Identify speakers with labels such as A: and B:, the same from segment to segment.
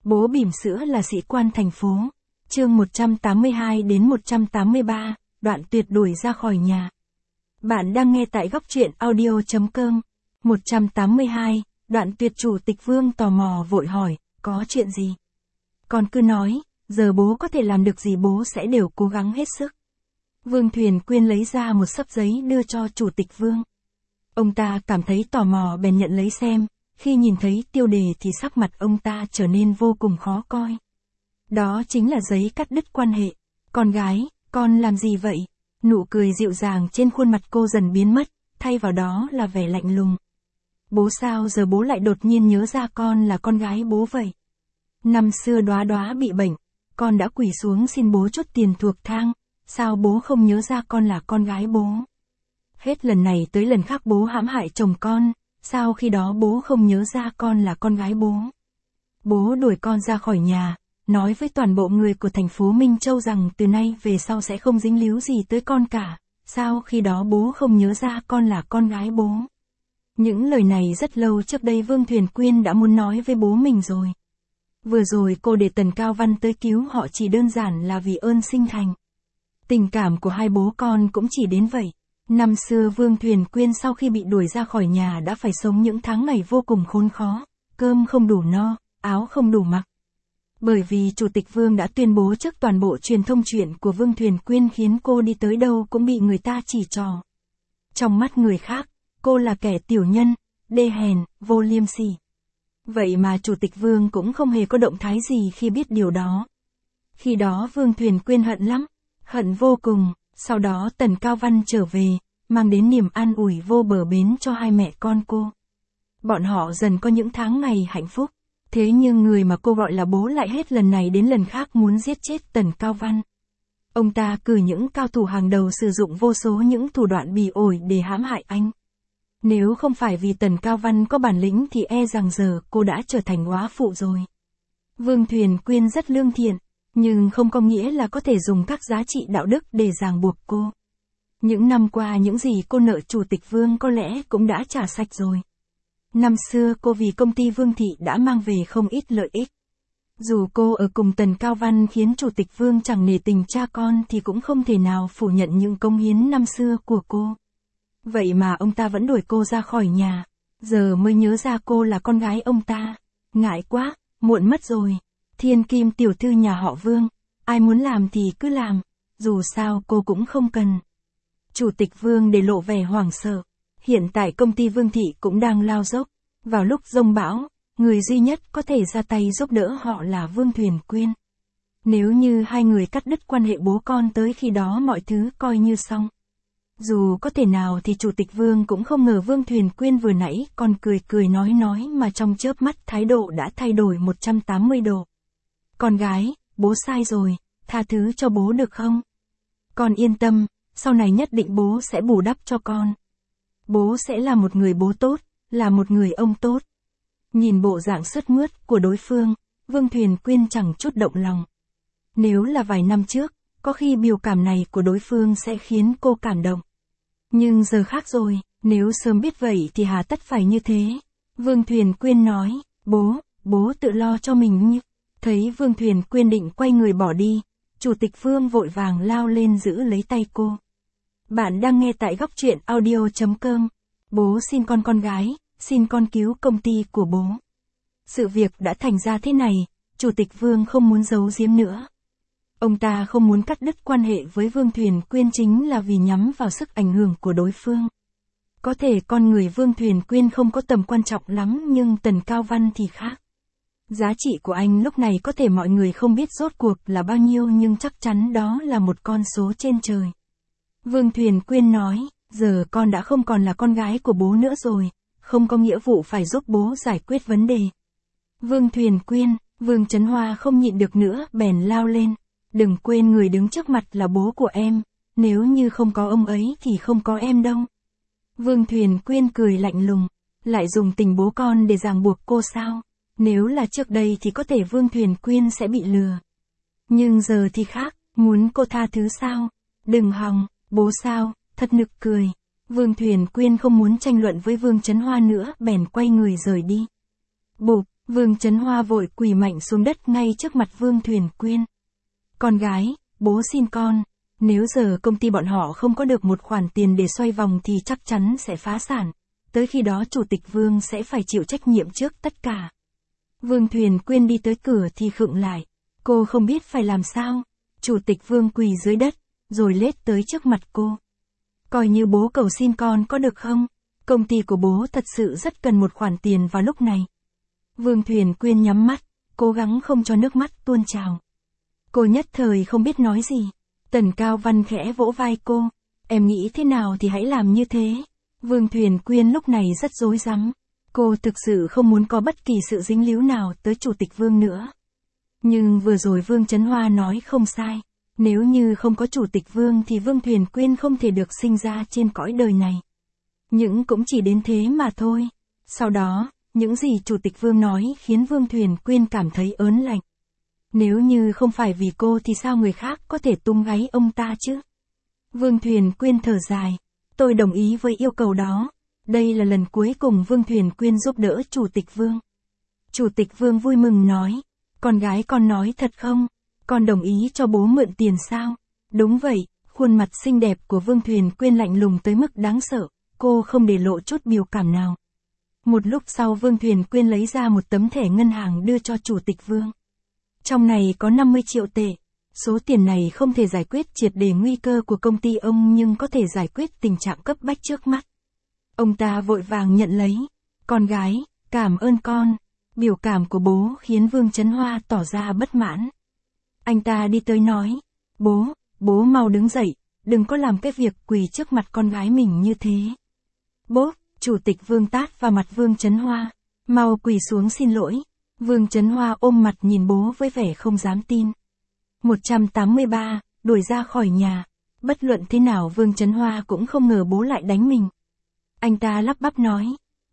A: Bố bỉm sữa là sĩ quan thành phố. Chương 182 đến 183, đoạn tuyệt đuổi ra khỏi nhà. Bạn đang nghe tại góc truyện audio.com. 182, đoạn tuyệt. Chủ tịch Vương tò mò vội hỏi, có chuyện gì? Con cứ nói, giờ bố có thể làm được gì bố sẽ đều cố gắng hết sức. Vương Thuyền Quyên lấy ra một xấp giấy đưa cho Chủ tịch Vương. Ông ta cảm thấy tò mò bèn nhận lấy xem, khi nhìn thấy tiêu đề thì sắc mặt ông ta trở nên vô cùng khó coi. Đó chính là giấy cắt đứt quan hệ. Con gái, con làm gì vậy? Nụ cười dịu dàng trên khuôn mặt cô dần biến mất, thay vào đó là vẻ lạnh lùng. Bố sao giờ bố lại đột nhiên nhớ ra con là con gái bố vậy? Năm xưa Đóa Đóa bị bệnh, con đã quỳ xuống xin bố chút tiền thuộc thang, sao bố không nhớ ra con là con gái bố? Hết lần này tới lần khác bố hãm hại chồng con, sao khi đó bố không nhớ ra con là con gái bố? Bố đuổi con ra khỏi nhà, nói với toàn bộ người của thành phố Minh Châu rằng từ nay về sau sẽ không dính líu gì tới con cả, sao khi đó bố không nhớ ra con là con gái bố? Những lời này rất lâu trước đây Vương Thuyền Quyên đã muốn nói với bố mình rồi. Vừa rồi cô để Tần Cao Văn tới cứu họ chỉ đơn giản là vì ơn sinh thành. Tình cảm của hai bố con cũng chỉ đến vậy. Năm xưa Vương Thuyền Quyên sau khi bị đuổi ra khỏi nhà đã phải sống những tháng ngày vô cùng khốn khó, cơm không đủ no, áo không đủ mặc. Bởi vì Chủ tịch Vương đã tuyên bố trước toàn bộ truyền thông chuyện của Vương Thuyền Quyên khiến cô đi tới đâu cũng bị người ta chỉ trỏ. Trong mắt người khác, cô là kẻ tiểu nhân, đê hèn, vô liêm sỉ. Vậy mà Chủ tịch Vương cũng không hề có động thái gì khi biết điều đó. Khi đó Vương Thuyền Quyên hận lắm, hận vô cùng. Sau đó Tần Cao Văn trở về, mang đến niềm an ủi vô bờ bến cho hai mẹ con cô. Bọn họ dần có những tháng ngày hạnh phúc. Thế nhưng người mà cô gọi là bố lại hết lần này đến lần khác muốn giết chết Tần Cao Văn. Ông ta cử những cao thủ hàng đầu sử dụng vô số những thủ đoạn bỉ ổi để hãm hại anh. Nếu không phải vì Tần Cao Văn có bản lĩnh thì e rằng giờ cô đã trở thành góa phụ rồi. Vương Thuyền Quyên rất lương thiện, nhưng không có nghĩa là có thể dùng các giá trị đạo đức để ràng buộc cô. Những năm qua những gì cô nợ Chủ tịch Vương có lẽ cũng đã trả sạch rồi. Năm xưa cô vì công ty Vương Thị đã mang về không ít lợi ích. Dù cô ở cùng Tần Cao Văn khiến Chủ tịch Vương chẳng nể tình cha con thì cũng không thể nào phủ nhận những công hiến năm xưa của cô. Vậy mà ông ta vẫn đuổi cô ra khỏi nhà, giờ mới nhớ ra cô là con gái ông ta. Ngại quá, muộn mất rồi. Thiên Kim tiểu thư nhà họ Vương, ai muốn làm thì cứ làm, dù sao cô cũng không cần. Chủ tịch Vương để lộ vẻ hoảng sợ. Hiện tại công ty Vương Thị cũng đang lao dốc. Vào lúc giông bão, người duy nhất có thể ra tay giúp đỡ họ là Vương Thuyền Quyên. Nếu như hai người cắt đứt quan hệ bố con tới khi đó mọi thứ coi như xong. Dù có thể nào thì Chủ tịch Vương cũng không ngờ Vương Thuyền Quyên vừa nãy còn cười cười nói mà trong chớp mắt thái độ đã thay đổi 180 độ. Con gái, bố sai rồi, tha thứ cho bố được không? Con yên tâm, sau này nhất định bố sẽ bù đắp cho con. Bố sẽ là một người bố tốt, là một người ông tốt. Nhìn bộ dạng sướt mướt của đối phương, Vương Thuyền Quyên chẳng chút động lòng. Nếu là vài năm trước, có khi biểu cảm này của đối phương sẽ khiến cô cảm động. Nhưng giờ khác rồi, nếu sớm biết vậy thì hà tất phải như thế. Vương Thuyền Quyên nói, bố tự lo cho mình nhé. Thấy Vương Thuyền Quyên định quay người bỏ đi, Chủ tịch Vương vội vàng lao lên giữ lấy tay cô. Bạn đang nghe tại góc truyện audio.com. Bố xin con gái, xin con cứu công ty của bố. Sự việc đã thành ra thế này, Chủ tịch Vương không muốn giấu giếm nữa. Ông ta không muốn cắt đứt quan hệ với Vương Thuyền Quyên chính là vì nhắm vào sức ảnh hưởng của đối phương. Có thể con người Vương Thuyền Quyên không có tầm quan trọng lắm nhưng Tần Cao Văn thì khác. Giá trị của anh lúc này có thể mọi người không biết rốt cuộc là bao nhiêu nhưng chắc chắn đó là một con số trên trời. Vương Thuyền Quyên nói, giờ con đã không còn là con gái của bố nữa rồi, không có nghĩa vụ phải giúp bố giải quyết vấn đề. Vương Thuyền Quyên, Vương Chấn Hoa không nhịn được nữa bèn lao lên. Đừng quên người đứng trước mặt là bố của em, nếu như không có ông ấy thì không có em đâu. Vương Thuyền Quyên cười lạnh lùng, lại dùng tình bố con để ràng buộc cô sao? Nếu là trước đây thì có thể Vương Thuyền Quyên sẽ bị lừa. Nhưng giờ thì khác, muốn cô tha thứ sao? Đừng hòng, bố sao, thật nực cười. Vương Thuyền Quyên không muốn tranh luận với Vương Chấn Hoa nữa bèn quay người rời đi. Bụp, Vương Chấn Hoa vội quỳ mạnh xuống đất ngay trước mặt Vương Thuyền Quyên. Con gái, bố xin con, nếu giờ công ty bọn họ không có được một khoản tiền để xoay vòng thì chắc chắn sẽ phá sản. Tới khi đó chủ tịch Vương sẽ phải chịu trách nhiệm trước tất cả. Vương Thuyền Quyên đi tới cửa thì khựng lại. Cô không biết phải làm sao. Chủ tịch Vương quỳ dưới đất, rồi lết tới trước mặt cô. Coi như bố cầu xin con có được không? Công ty của bố thật sự rất cần một khoản tiền vào lúc này. Vương Thuyền Quyên nhắm mắt, cố gắng không cho nước mắt tuôn trào. Cô nhất thời không biết nói gì. Tần Cao Văn khẽ vỗ vai cô. Em nghĩ thế nào thì hãy làm như thế. Vương Thuyền Quyên lúc này rất rối rắm. Cô thực sự không muốn có bất kỳ sự dính líu nào tới Chủ tịch Vương nữa. Nhưng vừa rồi Vương Chấn Hoa nói không sai. Nếu như không có Chủ tịch Vương thì Vương Thuyền Quyên không thể được sinh ra trên cõi đời này. Nhưng cũng chỉ đến thế mà thôi. Sau đó, những gì Chủ tịch Vương nói khiến Vương Thuyền Quyên cảm thấy ớn lạnh. Nếu như không phải vì cô thì sao người khác có thể tung gáy ông ta chứ? Vương Thuyền Quyên thở dài. Tôi đồng ý với yêu cầu đó. Đây là lần cuối cùng Vương Thuyền Quyên giúp đỡ Chủ tịch Vương. Chủ tịch Vương vui mừng nói. Con gái con nói thật không? Con đồng ý cho bố mượn tiền sao? Đúng vậy, khuôn mặt xinh đẹp của Vương Thuyền Quyên lạnh lùng tới mức đáng sợ. Cô không để lộ chút biểu cảm nào. Một lúc sau Vương Thuyền Quyên lấy ra một tấm thẻ ngân hàng đưa cho Chủ tịch Vương. Trong này có 50 triệu tệ. Số tiền này không thể giải quyết triệt để nguy cơ của công ty ông nhưng có thể giải quyết tình trạng cấp bách trước mắt. Ông ta vội vàng nhận lấy. Con gái, cảm ơn con. Biểu cảm của bố khiến Vương Chấn Hoa tỏ ra bất mãn. Anh ta đi tới nói. Bố mau đứng dậy, đừng có làm cái việc quỳ trước mặt con gái mình như thế. Bố, Chủ tịch Vương tát vào mặt Vương Chấn Hoa. Mau quỳ xuống xin lỗi. Vương Chấn Hoa ôm mặt nhìn bố với vẻ không dám tin. 183, đuổi ra khỏi nhà. Bất luận thế nào Vương Chấn Hoa cũng không ngờ bố lại đánh mình. Anh ta lắp bắp nói.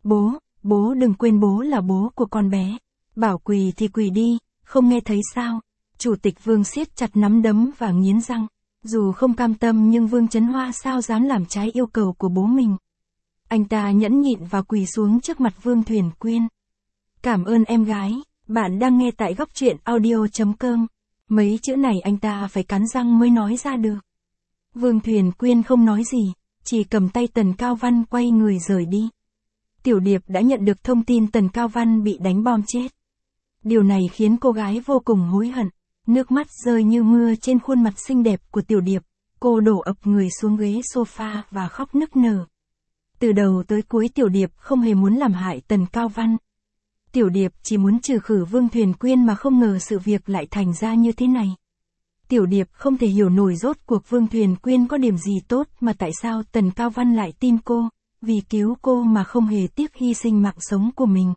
A: Bố đừng quên bố là bố của con bé. Bảo quỳ thì quỳ đi, không nghe thấy sao? Chủ tịch Vương siết chặt nắm đấm và nghiến răng. Dù không cam tâm nhưng Vương Chấn Hoa sao dám làm trái yêu cầu của bố mình. Anh ta nhẫn nhịn và quỳ xuống trước mặt Vương Thuyền Quyên. Cảm ơn em gái, bạn đang nghe tại góc truyện audio.com. Mấy chữ này anh ta phải cắn răng mới nói ra được. Vương Thuyền Quyên không nói gì, chỉ cầm tay Tần Cao Văn quay người rời đi. Tiểu Điệp đã nhận được thông tin Tần Cao Văn bị đánh bom chết. Điều này khiến cô gái vô cùng hối hận. Nước mắt rơi như mưa trên khuôn mặt xinh đẹp của Tiểu Điệp. Cô đổ ập người xuống ghế sofa và khóc nức nở. Từ đầu tới cuối Tiểu Điệp không hề muốn làm hại Tần Cao Văn. Tiểu Điệp chỉ muốn trừ khử Vương Thuyền Quyên mà không ngờ sự việc lại thành ra như thế này. Tiểu Điệp không thể hiểu nổi rốt cuộc Vương Thuyền Quyên có điểm gì tốt mà tại sao Tần Cao Văn lại tin cô, vì cứu cô mà không hề tiếc hy sinh mạng sống của mình.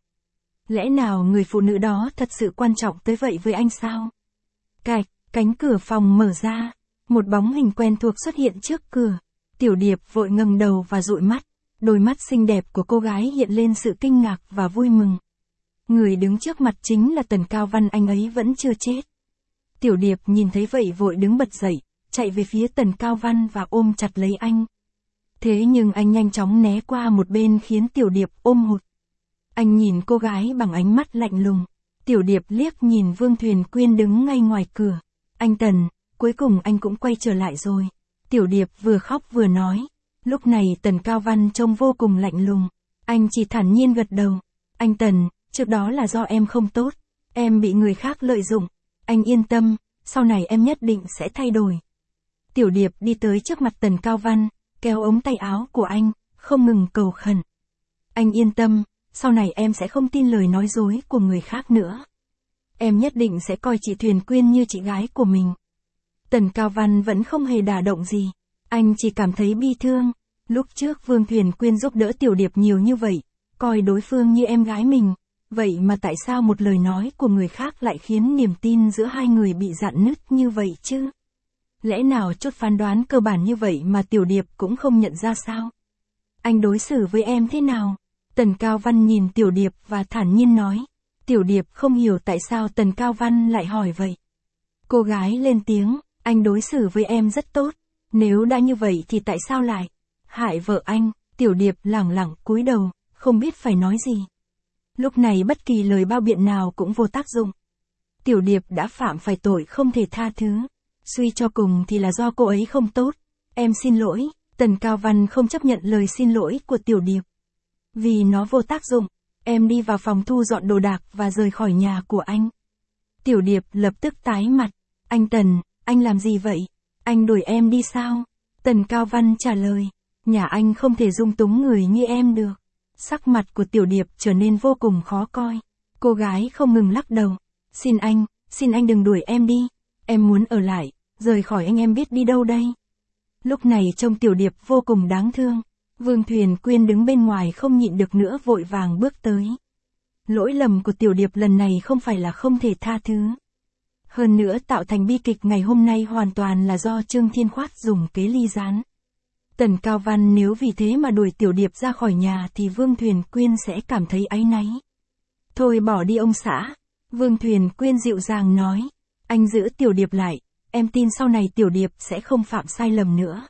A: Lẽ nào người phụ nữ đó thật sự quan trọng tới vậy với anh sao? Cạch, cánh cửa phòng mở ra, một bóng hình quen thuộc xuất hiện trước cửa. Tiểu Điệp vội ngẩng đầu và dụi mắt, đôi mắt xinh đẹp của cô gái hiện lên sự kinh ngạc và vui mừng. Người đứng trước mặt chính là Tần Cao Văn, anh ấy vẫn chưa chết. Tiểu Điệp nhìn thấy vậy vội đứng bật dậy, chạy về phía Tần Cao Văn và ôm chặt lấy anh. Thế nhưng anh nhanh chóng né qua một bên khiến Tiểu Điệp ôm hụt. Anh nhìn cô gái bằng ánh mắt lạnh lùng. Tiểu Điệp liếc nhìn Vương Thuyền Quyên đứng ngay ngoài cửa. Anh Tần, cuối cùng anh cũng quay trở lại rồi. Tiểu Điệp vừa khóc vừa nói. Lúc này Tần Cao Văn trông vô cùng lạnh lùng. Anh chỉ thản nhiên gật đầu. Anh Tần, trước đó là do em không tốt. Em bị người khác lợi dụng. Anh yên tâm, sau này em nhất định sẽ thay đổi. Tiểu Điệp đi tới trước mặt Tần Cao Văn, kéo ống tay áo của anh, không ngừng cầu khẩn. Anh yên tâm, sau này em sẽ không tin lời nói dối của người khác nữa. Em nhất định sẽ coi chị Thuyền Quyên như chị gái của mình. Tần Cao Văn vẫn không hề đả động gì. Anh chỉ cảm thấy bi thương. Lúc trước Vương Thuyền Quyên giúp đỡ Tiểu Điệp nhiều như vậy, coi đối phương như em gái mình. Vậy mà tại sao một lời nói của người khác lại khiến niềm tin giữa hai người bị rạn nứt như vậy chứ? Lẽ nào chút phán đoán cơ bản như vậy mà Tiểu Điệp cũng không nhận ra sao? Anh đối xử với em thế nào? Tần Cao Văn nhìn Tiểu Điệp và thản nhiên nói. Tiểu Điệp không hiểu tại sao Tần Cao Văn lại hỏi vậy. Cô gái lên tiếng, anh đối xử với em rất tốt. Nếu đã như vậy thì tại sao lại hại vợ anh? Tiểu Điệp lẳng lặng cúi đầu, không biết phải nói gì. Lúc này bất kỳ lời bao biện nào cũng vô tác dụng. Tiểu Điệp đã phạm phải tội không thể tha thứ. Suy cho cùng thì là do cô ấy không tốt. Em xin lỗi. Tần Cao Văn không chấp nhận lời xin lỗi của Tiểu Điệp. Vì nó vô tác dụng, em đi vào phòng thu dọn đồ đạc và rời khỏi nhà của anh. Tiểu Điệp lập tức tái mặt. Anh Tần, anh làm gì vậy? Anh đuổi em đi sao? Tần Cao Văn trả lời. Nhà anh không thể dung túng người như em được. Sắc mặt của Tiểu Điệp trở nên vô cùng khó coi. Cô gái không ngừng lắc đầu. Xin anh đừng đuổi em đi. Em muốn ở lại, rời khỏi anh em biết đi đâu đây. Lúc này trông Tiểu Điệp vô cùng đáng thương. Vương Thuyền Quyên đứng bên ngoài không nhịn được nữa vội vàng bước tới. Lỗi lầm của Tiểu Điệp lần này không phải là không thể tha thứ. Hơn nữa tạo thành bi kịch ngày hôm nay hoàn toàn là do Trương Thiên Khoát dùng kế ly gián. Tần Cao Văn nếu vì thế mà đuổi Tiểu Điệp ra khỏi nhà thì Vương Thuyền Quyên sẽ cảm thấy áy náy. Thôi bỏ đi ông xã. Vương Thuyền Quyên dịu dàng nói. Anh giữ Tiểu Điệp lại, em tin sau này Tiểu Điệp sẽ không phạm sai lầm nữa.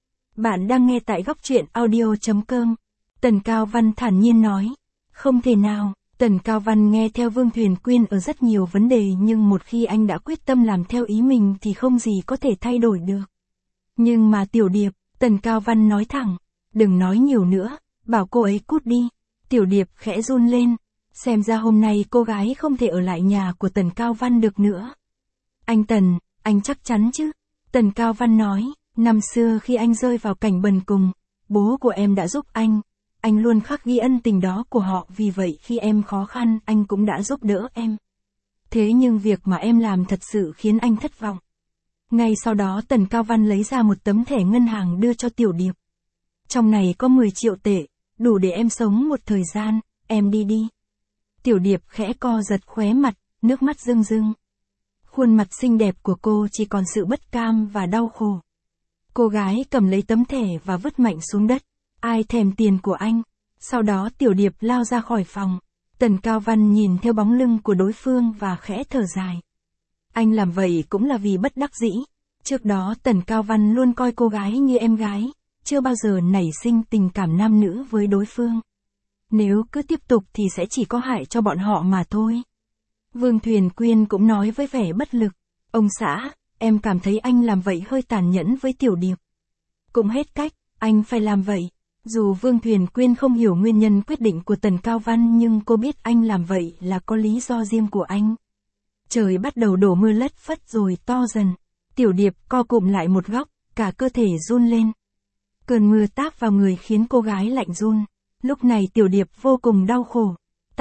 A: Bạn đang nghe tại góc truyện audio.com. Tần Cao Văn thản nhiên nói. Không thể nào. Tần Cao Văn nghe theo Vương Thuyền Quyên ở rất nhiều vấn đề nhưng một khi anh đã quyết tâm làm theo ý mình thì không gì có thể thay đổi được. Nhưng mà Tiểu Điệp, Tần Cao Văn nói thẳng. Đừng nói nhiều nữa, bảo cô ấy cút đi. Tiểu Điệp khẽ run lên. Xem ra hôm nay cô gái không thể ở lại nhà của Tần Cao Văn được nữa. Anh Tần, anh chắc chắn chứ? Tần Cao Văn nói. Năm xưa khi anh rơi vào cảnh bần cùng, bố của em đã giúp anh luôn khắc ghi ân tình đó của họ vì vậy khi em khó khăn anh cũng đã giúp đỡ em. Thế nhưng việc mà em làm thật sự khiến anh thất vọng. Ngay sau đó Tần Cao Văn lấy ra một tấm thẻ ngân hàng đưa cho Tiểu Điệp. Trong này có 10 triệu tệ, đủ để em sống một thời gian, em đi đi. Tiểu Điệp khẽ co giật khóe mặt, nước mắt rưng rưng. Khuôn mặt xinh đẹp của cô chỉ còn sự bất cam và đau khổ. Cô gái cầm lấy tấm thẻ và vứt mạnh xuống đất. Ai thèm tiền của anh? Sau đó Tiểu Điệp lao ra khỏi phòng. Tần Cao Văn nhìn theo bóng lưng của đối phương và khẽ thở dài. Anh làm vậy cũng là vì bất đắc dĩ. Trước đó Tần Cao Văn luôn coi cô gái như em gái, chưa bao giờ nảy sinh tình cảm nam nữ với đối phương. Nếu cứ tiếp tục thì sẽ chỉ có hại cho bọn họ mà thôi. Vương Thuyền Quyên cũng nói với vẻ bất lực. Ông xã, em cảm thấy anh làm vậy hơi tàn nhẫn với Tiểu Điệp. Cũng hết cách, anh phải làm vậy. Dù Vương Thuyền Quyên không hiểu nguyên nhân quyết định của Tần Cao Văn nhưng cô biết anh làm vậy là có lý do riêng của anh. Trời bắt đầu đổ mưa lất phất rồi to dần. Tiểu Điệp co cụm lại một góc, cả cơ thể run lên. Cơn mưa táp vào người khiến cô gái lạnh run. Lúc này Tiểu Điệp vô cùng đau khổ.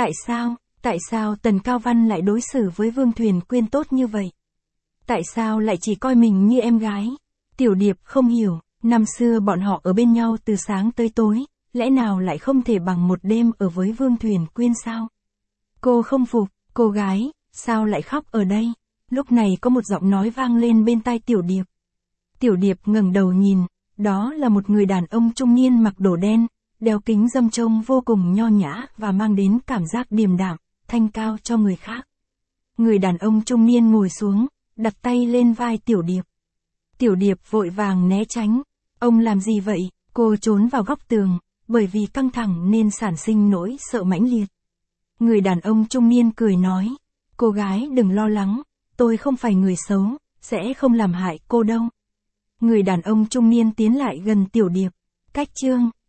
A: Tại sao Tần Cao Văn lại đối xử với Vương Thuyền Quyên tốt như vậy? Tại sao lại chỉ coi mình như em gái? Tiểu Điệp không hiểu, năm xưa bọn họ ở bên nhau từ sáng tới tối, lẽ nào lại không thể bằng một đêm ở với Vương Thuyền Quyên sao? Cô không phục, cô gái, sao lại khóc ở đây? Lúc này có một giọng nói vang lên bên tai Tiểu Điệp. Tiểu Điệp ngẩng đầu nhìn, đó là một người đàn ông trung niên mặc đồ đen, đeo kính râm trông vô cùng nho nhã và mang đến cảm giác điềm đạm, thanh cao cho người khác. Người đàn ông trung niên ngồi xuống, đặt tay lên vai Tiểu Điệp. Tiểu Điệp vội vàng né tránh. Ông làm gì vậy? Cô trốn vào góc tường, bởi vì căng thẳng nên sản sinh nỗi sợ mãnh liệt. Người đàn ông trung niên cười nói, cô gái đừng lo lắng, tôi không phải người xấu, sẽ không làm hại cô đâu. Người đàn ông trung niên tiến lại gần Tiểu Điệp. Cách chương